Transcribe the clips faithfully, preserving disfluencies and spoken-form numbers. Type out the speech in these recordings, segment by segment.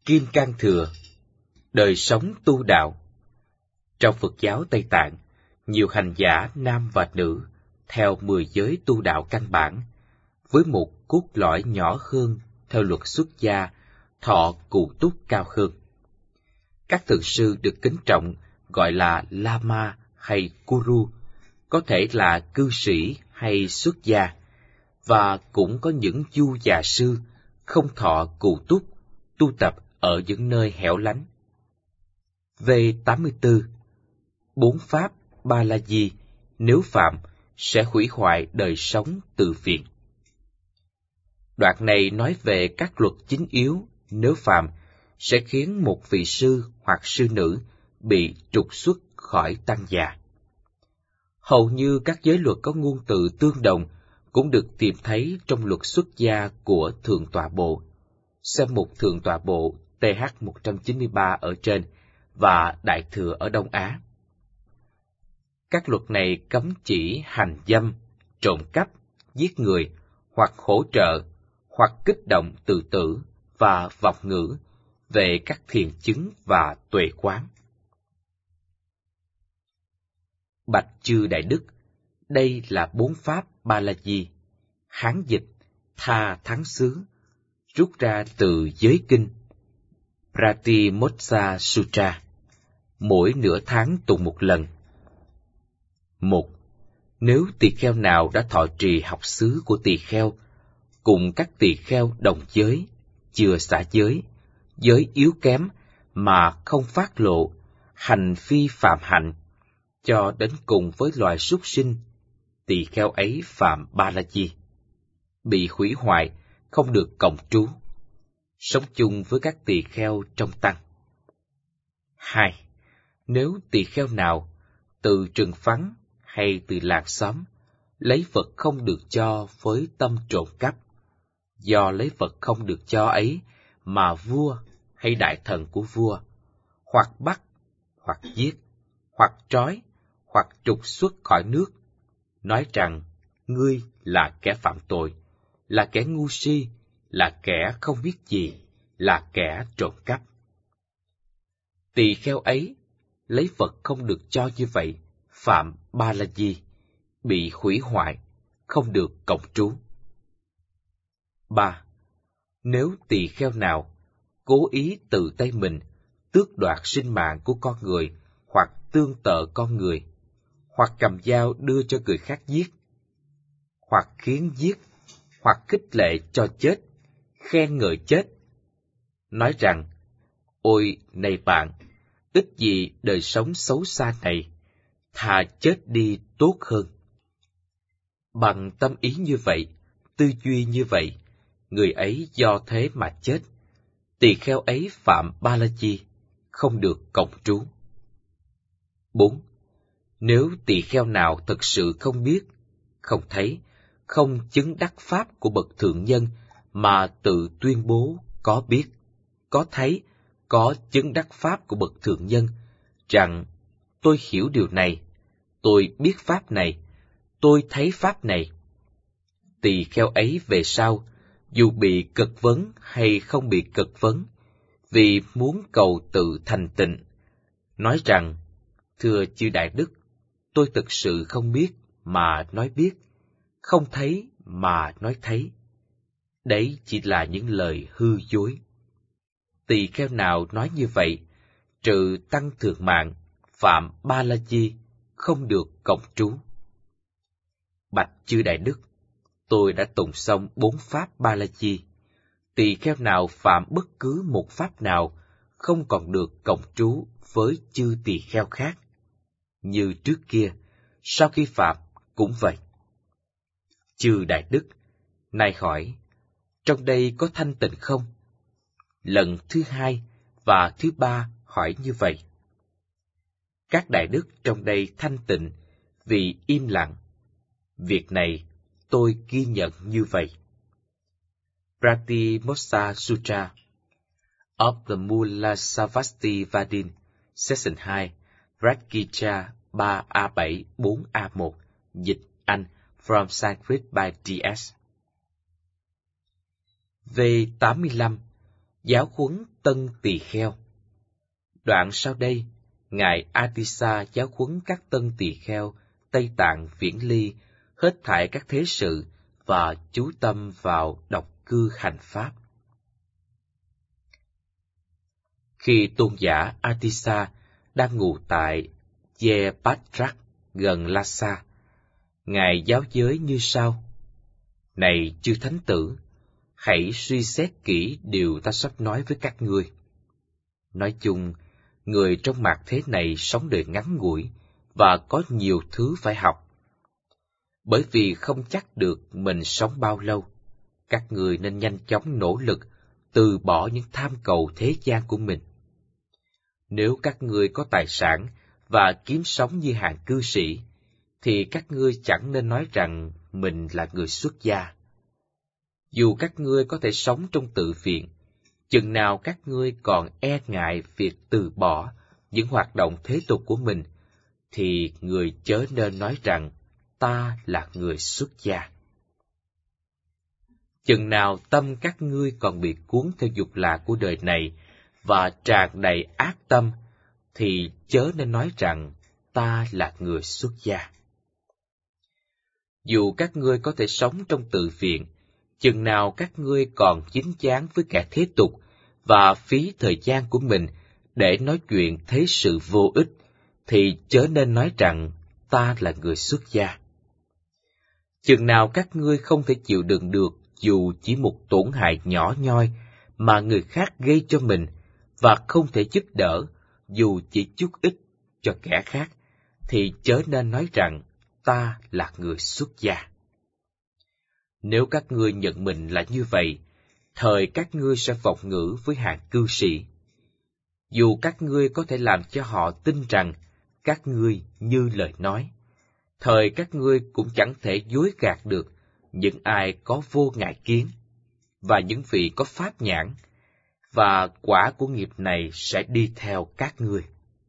Kim Cang Thừa, đời sống tu đạo. Trong Phật giáo Tây Tạng, nhiều hành giả nam và nữ theo mười giới tu đạo căn bản, với một cốt lõi nhỏ hơn theo luật xuất gia, thọ cụ túc cao hơn. Các thượng sư được kính trọng gọi là Lama hay Guru, có thể là cư sĩ hay xuất gia, và cũng có những du già sư không thọ cụ túc, tu tập ở những nơi hẻo lánh. V tám mươi tư. Bốn pháp Ba La Di nếu phạm sẽ hủy hoại đời sống từ phiền. Đoạn này nói về các luật chính yếu nếu phạm sẽ khiến một vị sư hoặc sư nữ bị trục xuất khỏi tăng già. Hầu như các giới luật có ngôn từ tương đồng cũng được tìm thấy trong luật xuất gia của Thượng Tọa Bộ. Xem mục Thượng Tọa Bộ T H một trăm chín mươi ba ở trên và Đại Thừa ở Đông Á. Các luật này cấm chỉ hành dâm, trộm cắp, giết người, hoặc hỗ trợ, hoặc kích động tự tử và vọng ngữ về các thiền chứng và tuệ quán. Bạch chư Đại Đức, đây là bốn pháp Ba La Di, Hán dịch Tha Thắng Xứ, rút ra từ giới kinh Pratimoksa Sutra, mỗi nửa tháng tụng một lần. Một. Nếu tỳ kheo nào đã thọ trì học xứ của tỳ kheo, cùng các tỳ kheo đồng giới, chưa xả giới, giới yếu kém mà không phát lộ, hành phi phạm hạnh, cho đến cùng với loài súc sinh, tỳ kheo ấy phạm Ba La Di, bị hủy hoại, không được cộng trú, sống chung với các tỳ kheo trong tăng. Hai. Nếu tỳ kheo nào từ rừng vắng hay từ làng xóm lấy vật không được cho với tâm trộm cắp, do lấy vật không được cho ấy mà vua hay đại thần của vua hoặc bắt, hoặc giết, hoặc trói, hoặc trục xuất khỏi nước, nói rằng ngươi là kẻ phạm tội, là kẻ ngu si, là kẻ không biết gì, là kẻ trộm cắp. Tỳ kheo ấy lấy vật không được cho như vậy, phạm Ba La Di, bị hủy hoại, không được cộng trú. Ba. Nếu tỳ kheo nào cố ý tự tay mình tước đoạt sinh mạng của con người, hoặc tương tự con người, hoặc cầm dao đưa cho người khác giết, hoặc khiến giết, hoặc khích lệ cho chết, khen ngợi chết, nói rằng, ôi này bạn, ít gì đời sống xấu xa này, thà chết đi tốt hơn. Bằng tâm ý như vậy, tư duy như vậy, người ấy do thế mà chết, tỳ kheo ấy phạm Ba La Di, không được cộng trú. Bốn. Nếu tỳ kheo nào thực sự không biết, không thấy, không chứng đắc pháp của bậc thượng nhân mà tự tuyên bố có biết, có thấy, có chứng đắc pháp của bậc thượng nhân, rằng tôi hiểu điều này, tôi biết pháp này, tôi thấy pháp này, tỳ kheo ấy về sau, dù bị cực vấn hay không bị cực vấn, vì muốn cầu tự thành tịnh, nói rằng, thưa chư Đại Đức, tôi thực sự không biết mà nói biết, không thấy mà nói thấy. Đấy chỉ là những lời hư dối. Tỳ kheo nào nói như vậy, trừ tăng thượng mạng, phạm Ba La Di, không được cộng trú. Bạch chư Đại Đức, tôi đã tụng xong bốn pháp Ba La Di. Tỳ kheo nào phạm bất cứ một pháp nào, không còn được cộng trú với chư tỳ kheo khác. Như trước kia, sau khi phạm cũng vậy. Chư Đại Đức, nay hỏi, trong đây có thanh tịnh không? Lần thứ hai và thứ ba hỏi như vậy. Các Đại Đức trong đây thanh tịnh vì im lặng. Việc này tôi ghi nhận như vậy. Pratimoksa Sutra of the Mulasavasti Vadin, Section hai, Prakija ba A bảy bốn A một, dịch Anh, from Sanskrit by D S. V tám mươi lăm. Giáo huấn tân tỳ kheo. Đoạn sau đây, Ngài Atisa giáo huấn các tân tỳ kheo Tây Tạng Viễn Ly hết thảy các thế sự và chú tâm vào độc cư hành pháp. Khi tôn giả Atisa đang ngủ tại Jebadrak gần Lhasa, Ngài giáo giới như sau: Này chư thánh tử, hãy suy xét kỹ điều ta sắp nói với các ngươi. Nói chung, người trong mạt thế này sống đời ngắn ngủi và có nhiều thứ phải học. Bởi vì không chắc được mình sống bao lâu, các ngươi nên nhanh chóng nỗ lực từ bỏ những tham cầu thế gian của mình. Nếu các ngươi có tài sản và kiếm sống như hạng cư sĩ, thì các ngươi chẳng nên nói rằng mình là người xuất gia. Dù các ngươi có thể sống trong tự viện, chừng nào các ngươi còn e ngại việc từ bỏ những hoạt động thế tục của mình, thì người chớ nên nói rằng ta là người xuất gia. Chừng nào tâm các ngươi còn bị cuốn theo dục lạc của đời này và tràn đầy ác tâm, thì chớ nên nói rằng ta là người xuất gia. Dù các ngươi có thể sống trong tự viện, chừng nào các ngươi còn dính dáng với kẻ thế tục và phí thời gian của mình để nói chuyện thế sự vô ích, thì chớ nên nói rằng ta là người xuất gia. Chừng nào các ngươi không thể chịu đựng được dù chỉ một tổn hại nhỏ nhoi mà người khác gây cho mình, và không thể giúp đỡ dù chỉ chút ít cho kẻ khác, thì chớ nên nói rằng ta là người xuất gia. Nếu các ngươi nhận mình là như vậy, thời các ngươi sẽ vọng ngữ với hạng cư sĩ. Dù các ngươi có thể làm cho họ tin rằng các ngươi như lời nói, thời các ngươi cũng chẳng thể dối gạt được những ai có vô ngại kiến, và những vị có pháp nhãn, và quả của nghiệp này sẽ đi theo các ngươi.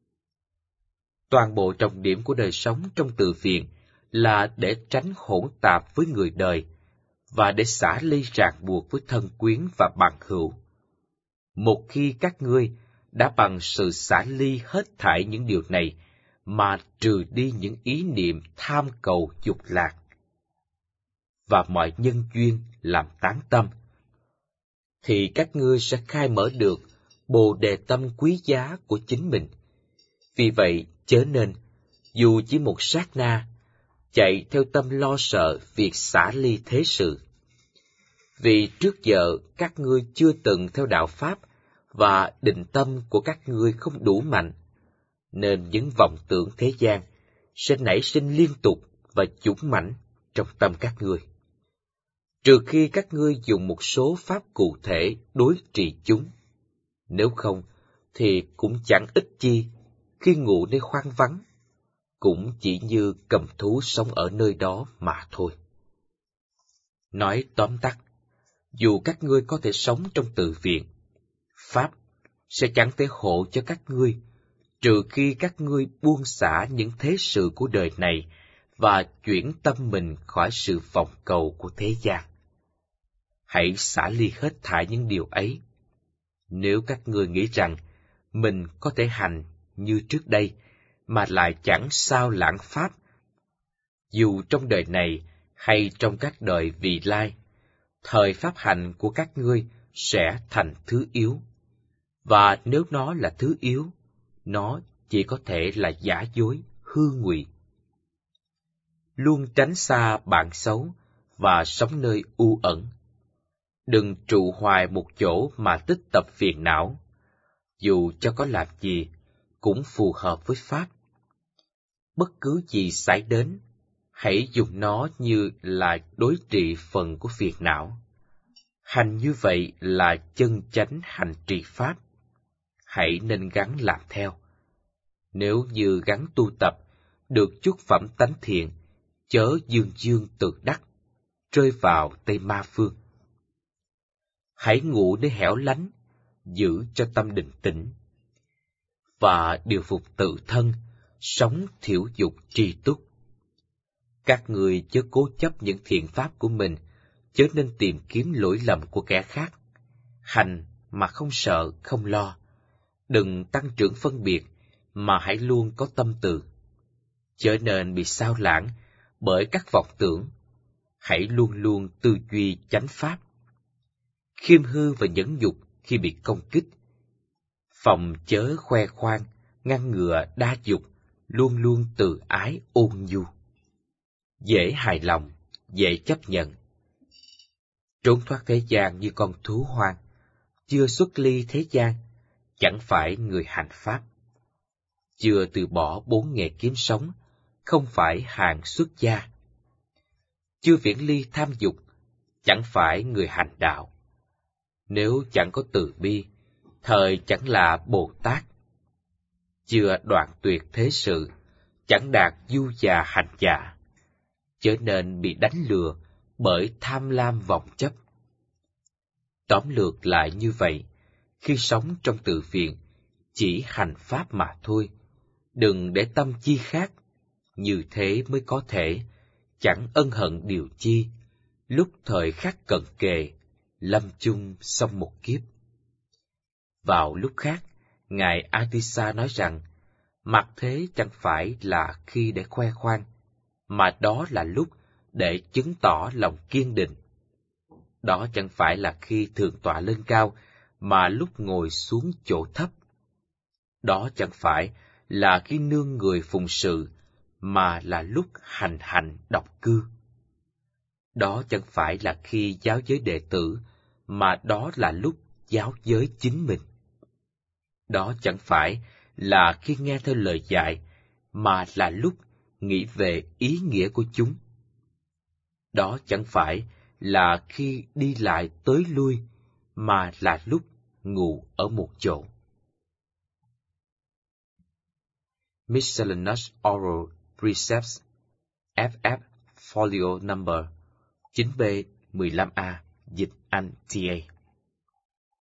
Toàn bộ trọng điểm của đời sống trong tự viện là để tránh hỗn tạp với người đời, và để xả ly ràng buộc với thân quyến và bằng hữu. Một khi các ngươi đã bằng sự xả ly hết thảy những điều này mà trừ đi những ý niệm tham cầu dục lạc và mọi nhân duyên làm tán tâm, thì các ngươi sẽ khai mở được bồ đề tâm quý giá của chính mình. Vì vậy, chớ nên, dù chỉ một sát na, chạy theo tâm lo sợ việc xả ly thế sự. Vì trước giờ các ngươi chưa từng theo đạo Pháp, và định tâm của các ngươi không đủ mạnh, nên những vọng tưởng thế gian sẽ nảy sinh liên tục và dũng mãnh trong tâm các ngươi. Trừ khi các ngươi dùng một số pháp cụ thể đối trị chúng. Nếu không, thì cũng chẳng ích chi khi ngủ nơi hoang vắng, cũng chỉ như cầm thú sống ở nơi đó mà thôi. Nói tóm tắt, dù các ngươi có thể sống trong tự viện, Pháp sẽ chẳng thể hộ cho các ngươi, trừ khi các ngươi buông xả những thế sự của đời này và chuyển tâm mình khỏi sự vọng cầu của thế gian. Hãy xả ly hết thảy những điều ấy. Nếu các ngươi nghĩ rằng mình có thể hành như trước đây mà lại chẳng sao lãng Pháp, dù trong đời này hay trong các đời vị lai, thời pháp hành của các ngươi sẽ thành thứ yếu. Và nếu nó là thứ yếu, nó chỉ có thể là giả dối, hư ngụy. Luôn tránh xa bạn xấu và sống nơi u ẩn. Đừng trụ hoài một chỗ mà tích tập phiền não. Dù cho có làm gì, cũng phù hợp với Pháp. Bất cứ gì xảy đến, hãy dùng nó như là đối trị phần của phiền não. Hành như vậy là chân chánh hành trì Pháp. Hãy nên gắng làm theo. Nếu như gắng tu tập, được chút phẩm tánh thiện, chớ dương dương tự đắc, rơi vào Tây Ma Phương. Hãy ngủ nơi hẻo lánh, giữ cho tâm định tĩnh, và điều phục tự thân, sống thiểu dục tri túc. Các người chớ cố chấp những thiện pháp của mình, chớ nên tìm kiếm lỗi lầm của kẻ khác. Hành mà không sợ, không lo. Đừng tăng trưởng phân biệt, mà hãy luôn có tâm từ. Chớ nên bị sao lãng bởi các vọng tưởng. Hãy luôn luôn tư duy chánh pháp. Khiêm hư và nhẫn nhục khi bị công kích. Phòng chớ khoe khoang, ngăn ngừa đa dục, luôn luôn từ ái ôn nhu. Dễ hài lòng, dễ chấp nhận. Trốn thoát thế gian như con thú hoang, chưa xuất ly thế gian, chẳng phải người hành pháp. Chưa từ bỏ bốn nghề kiếm sống, không phải hàng xuất gia. Chưa viễn ly tham dục, chẳng phải người hành đạo. Nếu chẳng có từ bi, thời chẳng là Bồ Tát. Chưa đoạn tuyệt thế sự, chẳng đạt du già hành giả. Chớ nên bị đánh lừa bởi tham lam vọng chấp. Tóm lược lại như vậy, khi sống trong tự viện, chỉ hành pháp mà thôi, đừng để tâm chi khác, như thế mới có thể, chẳng ân hận điều chi, lúc thời khắc cận kề, lâm chung xong một kiếp. Vào lúc khác, Ngài Atisa nói rằng, mặt thế chẳng phải là khi để khoe khoang, mà đó là lúc để chứng tỏ lòng kiên định. Đó chẳng phải là khi thượng tọa lên cao, mà lúc ngồi xuống chỗ thấp. Đó chẳng phải là khi nương người phụng sự, mà là lúc hành hành độc cư. Đó chẳng phải là khi giáo giới đệ tử, mà đó là lúc giáo giới chính mình. Đó chẳng phải là khi nghe theo lời dạy, mà là lúc nghĩ về ý nghĩa của chúng. Đó chẳng phải là khi đi lại tới lui, mà là lúc ngủ ở một chỗ. Miscellaneous Oral Precepts F F Folio Number chín B mười lăm A Dịch Anh T A